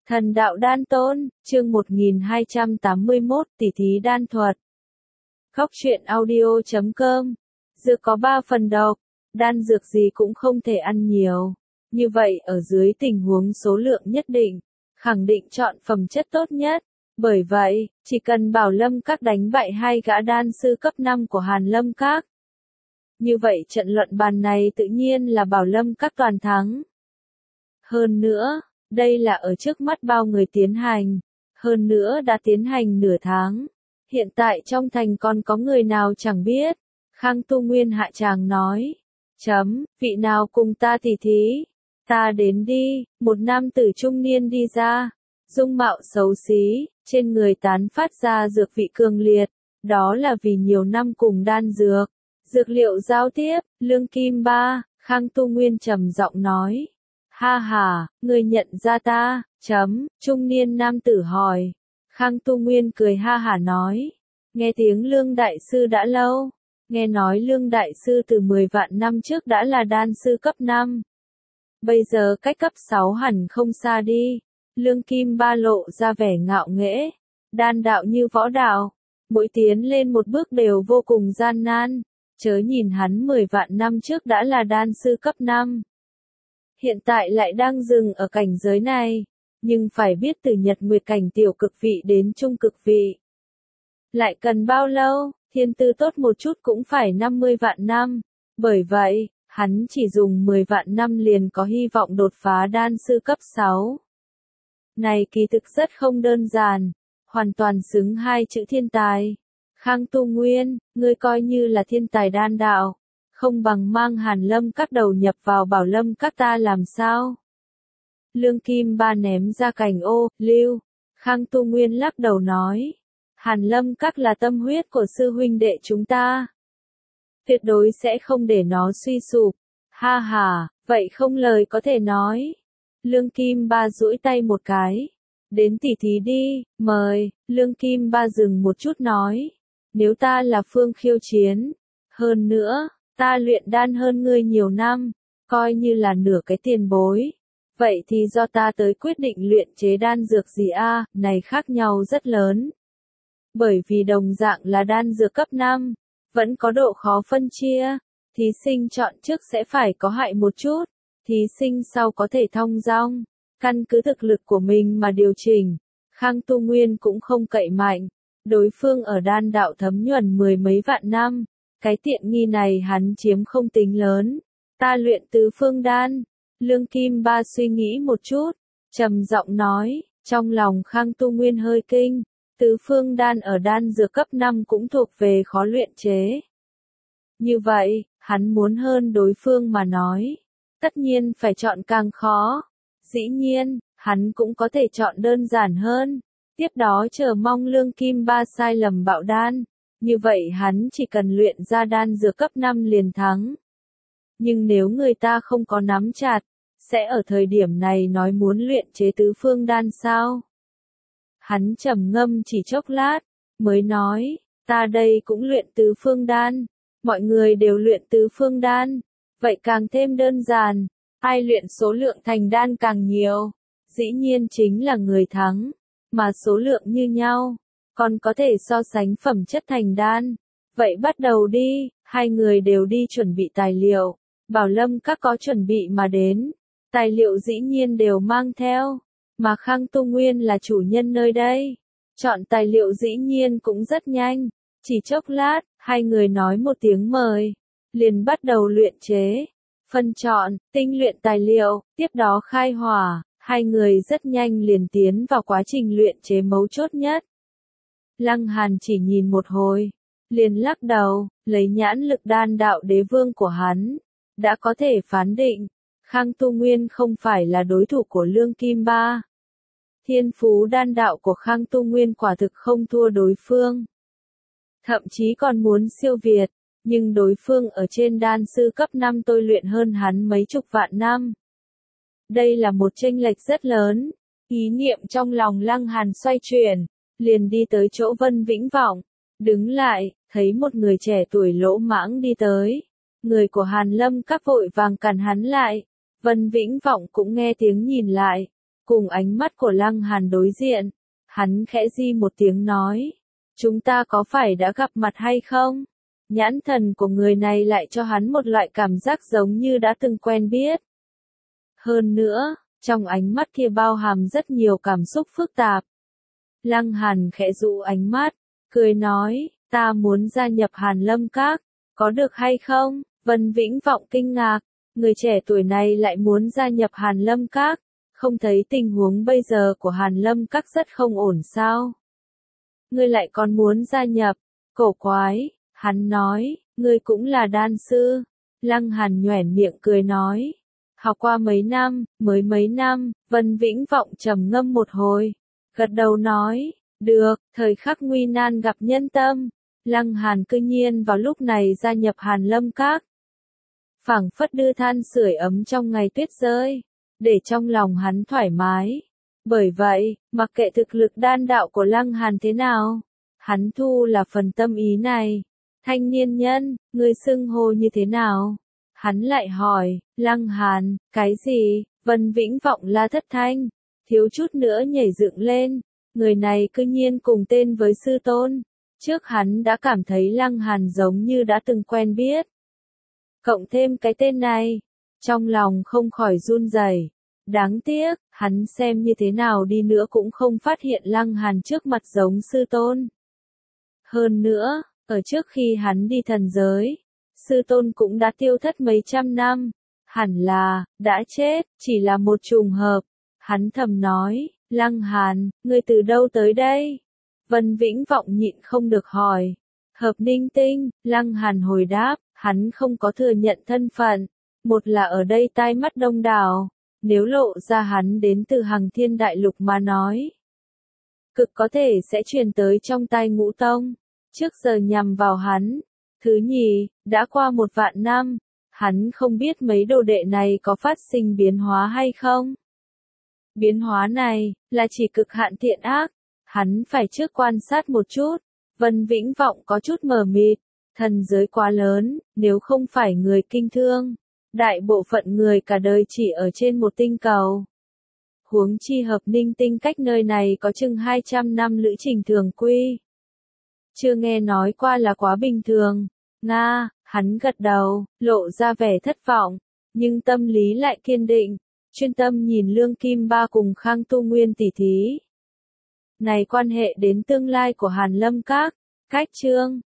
Thần đạo đan tôn, chương 1281, tỷ thí đan thuật. Góc truyện audio.com. Dược có 3 phần độc, đan dược gì cũng không thể ăn nhiều. Như vậy ở dưới tình huống số lượng nhất định, khẳng định chọn phẩm chất tốt nhất. Bởi vậy, chỉ cần Bảo Lâm Các đánh bại 2 gã đan sư cấp 5 của Hàn Lâm Các. Như vậy trận luận bàn này tự nhiên là Bảo Lâm Các toàn thắng. Hơn nữa, đây là ở trước mắt bao người tiến hành, hơn nữa đã tiến hành nửa tháng. Hiện tại trong thành còn có người nào chẳng biết. Khang Tu Nguyên hạ tràng nói. Vị nào cùng ta tỉ thí? Ta đến đi, một nam tử trung niên đi ra. Dung mạo xấu xí, trên người tán phát ra dược vị cường liệt. Đó là vì nhiều năm cùng đan dược. Dược liệu giao tiếp, Lương Kim Ba, Khang Tu Nguyên trầm giọng nói. Ha ha, người nhận ra ta, trung niên nam tử hỏi. Khang Tu Nguyên cười ha hả nói. Nghe tiếng Lương Đại Sư đã lâu. Nghe nói Lương Đại Sư từ 10 vạn năm trước đã là đan sư cấp 5. Bây giờ cách cấp 6 hẳn không xa đi. Lương Kim Ba lộ ra vẻ ngạo nghễ. Đan đạo như võ đạo. Mỗi tiến lên một bước đều vô cùng gian nan. Chớ nhìn hắn 10 vạn năm trước đã là đan sư cấp 5. Hiện tại lại đang dừng ở cảnh giới này, nhưng phải biết từ nhật nguyệt cảnh tiểu cực vị đến trung cực vị. Lại cần bao lâu, thiên tư tốt một chút cũng phải 50 vạn năm, bởi vậy, hắn chỉ dùng 10 vạn năm liền có hy vọng đột phá đan sư cấp 6. Này kỳ thực rất không đơn giản, hoàn toàn xứng 2 chữ thiên tài. Khang Tu Nguyên, ngươi coi như là thiên tài đan đạo. Không bằng mang Hàn Lâm Các đầu nhập vào Bảo Lâm Các ta làm sao? Lương Kim Ba ném ra cành ô, lưu. Khang Tu Nguyên lắc đầu nói. Hàn Lâm Các là tâm huyết của sư huynh đệ chúng ta. Tuyệt đối sẽ không để nó suy sụp. Ha ha, vậy không lời có thể nói. Lương Kim Ba duỗi tay một cái. Đến tỉ thí đi, mời. Lương Kim Ba dừng một chút nói. Nếu ta là phương khiêu chiến. Hơn nữa. Ta luyện đan hơn ngươi nhiều năm, coi như là nửa cái tiền bối. Vậy thì do ta tới quyết định luyện chế đan dược gì a, này khác nhau rất lớn. Bởi vì đồng dạng là đan dược cấp 5, vẫn có độ khó phân chia. Thí sinh chọn trước sẽ phải có hại một chút, thí sinh sau có thể thong dong, căn cứ thực lực của mình mà điều chỉnh. Khang Tu Nguyên cũng không cậy mạnh, đối phương ở đan đạo thấm nhuần 10 mấy vạn năm. Cái tiện nghi này hắn chiếm không tính lớn. Ta luyện tứ phương đan. Lương Kim Ba suy nghĩ một chút, trầm giọng nói, trong lòng Khang Tu Nguyên hơi kinh. Tứ phương đan ở đan dược cấp 5 cũng thuộc về khó luyện chế. Như vậy, hắn muốn hơn đối phương mà nói. Tất nhiên phải chọn càng khó. Dĩ nhiên, hắn cũng có thể chọn đơn giản hơn. Tiếp đó chờ mong Lương Kim Ba sai lầm bạo đan. Như vậy hắn chỉ cần luyện ra đan dược cấp 5 liền thắng. Nhưng nếu người ta không có nắm chặt, sẽ ở thời điểm này nói muốn luyện chế tứ phương đan sao? Hắn trầm ngâm chỉ chốc lát, mới nói, ta đây cũng luyện tứ phương đan. Mọi người đều luyện tứ phương đan, vậy càng thêm đơn giản. Ai luyện số lượng thành đan càng nhiều, dĩ nhiên chính là người thắng, mà số lượng như nhau. Còn có thể so sánh phẩm chất thành đan. Vậy bắt đầu đi, 2 người đều đi chuẩn bị tài liệu. Bảo Lâm Các có chuẩn bị mà đến. Tài liệu dĩ nhiên đều mang theo. Mà Khang Tu Nguyên là chủ nhân nơi đây. Chọn tài liệu dĩ nhiên cũng rất nhanh. Chỉ chốc lát, 2 người nói một tiếng mời. Liền bắt đầu luyện chế. Phân chọn, tinh luyện tài liệu, tiếp đó khai hỏa. 2 người rất nhanh liền tiến vào quá trình luyện chế mấu chốt nhất. Lăng Hàn chỉ nhìn một hồi, liền lắc đầu, lấy nhãn lực đan đạo đế vương của hắn, đã có thể phán định, Khang Tu Nguyên không phải là đối thủ của Lương Kim Ba. Thiên phú đan đạo của Khang Tu Nguyên quả thực không thua đối phương. Thậm chí còn muốn siêu việt, nhưng đối phương ở trên đan sư cấp 5 tôi luyện hơn hắn mấy chục vạn năm. Đây là một chênh lệch rất lớn, ý niệm trong lòng Lăng Hàn xoay chuyển. Liền đi tới chỗ Vân Vĩnh Vọng, đứng lại, thấy một người trẻ tuổi lỗ mãng đi tới. Người của Hàn Lâm Các vội vàng cản hắn lại. Vân Vĩnh Vọng cũng nghe tiếng nhìn lại. Cùng ánh mắt của Lăng Hàn đối diện, hắn khẽ di một tiếng nói, chúng ta có phải đã gặp mặt hay không? Nhãn thần của người này lại cho hắn một loại cảm giác giống như đã từng quen biết. Hơn nữa, trong ánh mắt kia bao hàm rất nhiều cảm xúc phức tạp. Lăng Hàn khẽ dụ ánh mắt, cười nói, ta muốn gia nhập Hàn Lâm Các, có được hay không? Vân Vĩnh Vọng kinh ngạc, người trẻ tuổi này lại muốn gia nhập Hàn Lâm Các, không thấy tình huống bây giờ của Hàn Lâm Các rất không ổn sao? Ngươi lại còn muốn gia nhập, cổ quái, hắn nói, ngươi cũng là đan sư. Lăng Hàn nhoẻn miệng cười nói, học qua mấy năm, mới mấy năm. Vân Vĩnh Vọng trầm ngâm một hồi, gật đầu nói, được, thời khắc nguy nan gặp nhân tâm. Lăng Hàn cư nhiên vào lúc này gia nhập Hàn Lâm Các, phảng phất đưa than sưởi ấm trong ngày tuyết rơi, để trong lòng hắn thoải mái. Bởi vậy, mặc kệ thực lực đan đạo của Lăng Hàn thế nào, hắn thu là phần tâm ý này. Thanh niên nhân, ngươi xưng hô như thế nào? Hắn lại hỏi, Lăng Hàn, cái gì? Vân Vĩnh Vọng la thất thanh, thiếu chút nữa nhảy dựng lên. Người này cư nhiên cùng tên với sư tôn. Trước hắn đã cảm thấy Lăng Hàn giống như đã từng quen biết. Cộng thêm cái tên này, trong lòng không khỏi run rẩy. Đáng tiếc, hắn xem như thế nào đi nữa cũng không phát hiện Lăng Hàn trước mặt giống sư tôn. Hơn nữa, ở trước khi hắn đi thần giới, sư tôn cũng đã tiêu thất mấy trăm năm, hẳn là, đã chết, chỉ là một trùng hợp. Hắn thầm nói, Lăng Hàn, ngươi từ đâu tới đây? Vân Vĩnh Vọng nhịn không được hỏi. Hợp Ninh Tinh, Lăng Hàn hồi đáp, hắn không có thừa nhận thân phận. Một là ở đây tai mắt đông đảo, nếu lộ ra hắn đến từ Hằng Thiên Đại Lục mà nói, cực có thể sẽ truyền tới trong tai Ngũ Tông. Trước giờ nhằm vào hắn. Thứ nhì, đã qua 1 vạn năm, hắn không biết mấy đồ đệ này có phát sinh biến hóa hay không. Biến hóa này, là chỉ cực hạn thiện ác, hắn phải trước quan sát một chút. Vân Vĩnh Vọng có chút mờ mịt, thần giới quá lớn, nếu không phải người kinh thương, đại bộ phận người cả đời chỉ ở trên một tinh cầu. Huống chi Hợp Ninh Tinh cách nơi này có chừng 200 năm lữ trình thường quy. Chưa nghe nói qua là quá bình thường. Nga, hắn gật đầu, lộ ra vẻ thất vọng, nhưng tâm lý lại kiên định, chuyên tâm nhìn Lương Kim Ba cùng Khang Tu Nguyên tỷ thí. Này quan hệ đến tương lai của Hàn Lâm Các, cách chương